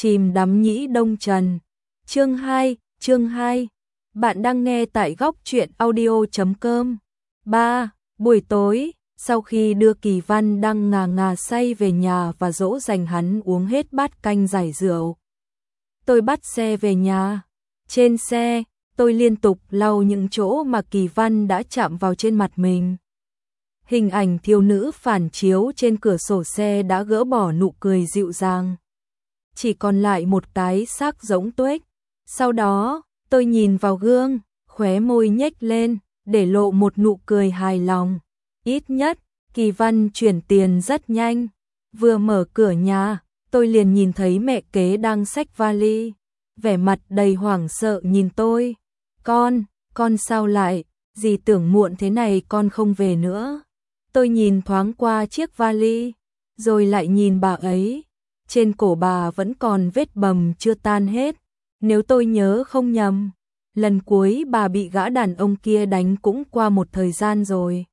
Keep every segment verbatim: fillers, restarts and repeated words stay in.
chìm đắm nhĩ đông trần. Chương hai, chương hai. Bạn đang nghe tại góc truyện audio chấm com. ba. Buổi tối, sau khi đưa Kỳ Văn đang ngà ngà say về nhà và dỗ dành hắn uống hết bát canh giải rượu, tôi bắt xe về nhà. Trên xe, tôi liên tục lau những chỗ mà Kỳ Văn đã chạm vào trên mặt mình. Hình ảnh thiếu nữ phản chiếu trên cửa sổ xe đã gỡ bỏ nụ cười dịu dàng, chỉ còn lại một cái xác rỗng tuếch. Sau đó, tôi nhìn vào gương, khóe môi nhếch lên, để lộ một nụ cười hài lòng. Ít nhất, Kỳ Văn chuyển tiền rất nhanh. Vừa mở cửa nhà, tôi liền nhìn thấy mẹ kế đang xách vali, vẻ mặt đầy hoảng sợ nhìn tôi. Con, con sao lại, dì tưởng muộn thế này con không về nữa. Tôi nhìn thoáng qua chiếc vali, rồi lại nhìn bà ấy. Trên cổ bà vẫn còn vết bầm chưa tan hết. Nếu tôi nhớ không nhầm, lần cuối bà bị gã đàn ông kia đánh cũng qua một thời gian rồi.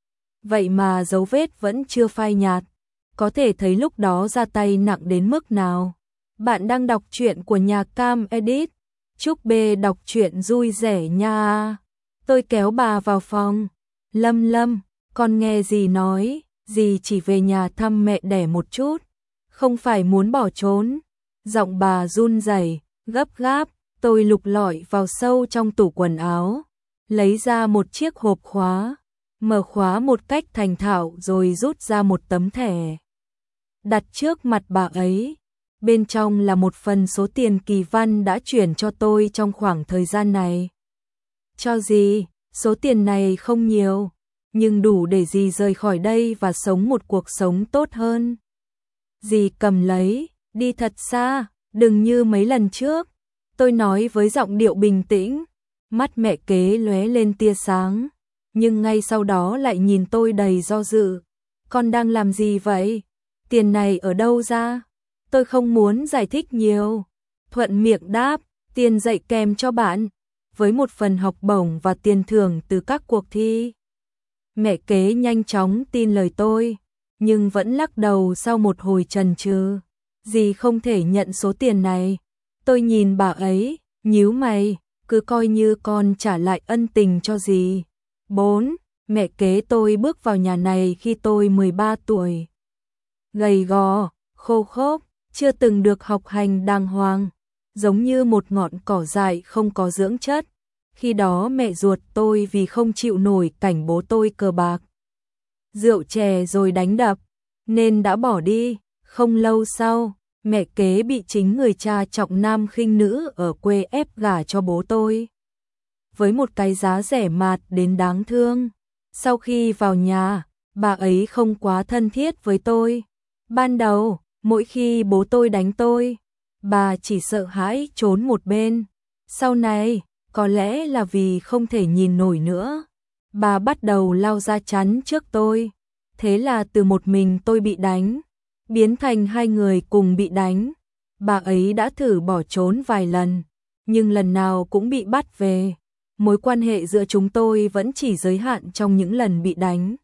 Vậy mà dấu vết vẫn chưa phai nhạt, có thể thấy lúc đó ra tay nặng đến mức nào. Bạn đang đọc truyện của nhà Cam Edit. Chúc B đọc truyện vui vẻ nha. Tôi kéo bà vào phòng. Lâm Lâm, con nghe dì nói, dì chỉ về nhà thăm mẹ đẻ một chút, không phải muốn bỏ trốn. Giọng bà run rẩy, gấp gáp. Tôi lục lọi vào sâu trong tủ quần áo, lấy ra một chiếc hộp khóa, mở khóa một cách thành thạo rồi rút ra một tấm thẻ, đặt trước mặt bà ấy. Bên trong là một phần số tiền Kỳ Văn đã chuyển cho tôi trong khoảng thời gian này. Cho dì, số tiền này không nhiều, nhưng đủ để dì rời khỏi đây và sống một cuộc sống tốt hơn. Dì cầm lấy, đi thật xa, đừng như mấy lần trước. Tôi nói với giọng điệu bình tĩnh. Mắt mẹ kế lóe lên tia sáng, nhưng ngay sau đó lại nhìn tôi đầy do dự. Con đang làm gì vậy? Tiền này ở đâu ra? Tôi không muốn giải thích nhiều, thuận miệng đáp, tiền dạy kèm cho bạn, với một phần học bổng và tiền thưởng từ các cuộc thi. Mẹ kế nhanh chóng tin lời tôi, nhưng vẫn lắc đầu sau một hồi chần chừ. Dì không thể nhận số tiền này. Tôi nhìn bà ấy, nhíu mày, cứ coi như con trả lại ân tình cho dì. bốn. Mẹ kế tôi bước vào nhà này khi tôi mười ba tuổi. Gầy gò, khô khốc, chưa từng được học hành đàng hoàng, giống như một ngọn cỏ dại không có dưỡng chất. Khi đó mẹ ruột tôi vì không chịu nổi cảnh bố tôi cờ bạc, rượu chè rồi đánh đập, nên đã bỏ đi. Không lâu sau, mẹ kế bị chính người cha trọng nam khinh nữ ở quê ép gả cho bố tôi, với một cái giá rẻ mạt đến đáng thương. Sau khi vào nhà, bà ấy không quá thân thiết với tôi. Ban đầu, mỗi khi bố tôi đánh tôi, bà chỉ sợ hãi trốn một bên. Sau này, có lẽ là vì không thể nhìn nổi nữa, bà bắt đầu lao ra chắn trước tôi. Thế là từ một mình tôi bị đánh, biến thành hai người cùng bị đánh. Bà ấy đã thử bỏ trốn vài lần, nhưng lần nào cũng bị bắt về. Mối quan hệ giữa chúng tôi vẫn chỉ giới hạn trong những lần bị đánh.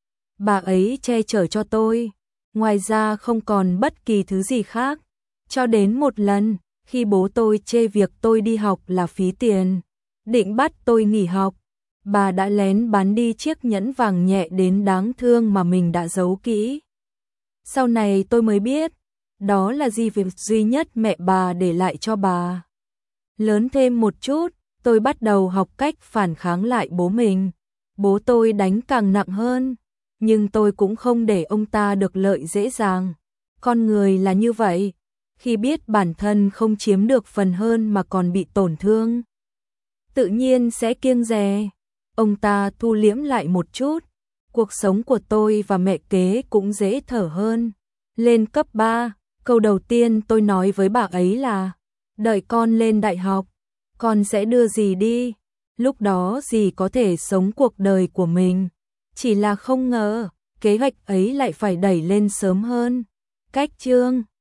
Bà ấy che chở cho tôi, ngoài ra không còn bất kỳ thứ gì khác. Cho đến một lần, khi bố tôi chê việc tôi đi học là phí tiền, định bắt tôi nghỉ học, bà đã lén bán đi chiếc nhẫn vàng nhẹ đến đáng thương mà mình đã giấu kỹ. Sau này tôi mới biết, đó là di vật duy nhất mẹ bà để lại cho bà. Lớn thêm một chút, tôi bắt đầu học cách phản kháng lại bố mình. Bố tôi đánh càng nặng hơn, nhưng tôi cũng không để ông ta được lợi dễ dàng. Con người là như vậy, khi biết bản thân không chiếm được phần hơn mà còn bị tổn thương, tự nhiên sẽ kiêng dè. Ông ta thu liễm lại một chút, cuộc sống của tôi và mẹ kế cũng dễ thở hơn. Lên cấp ba, câu đầu tiên tôi nói với bà ấy là, đợi con lên đại học, con sẽ đưa dì đi. Lúc đó dì có thể sống cuộc đời của mình. Chỉ là không ngờ, kế hoạch ấy lại phải đẩy lên sớm hơn. Cách chương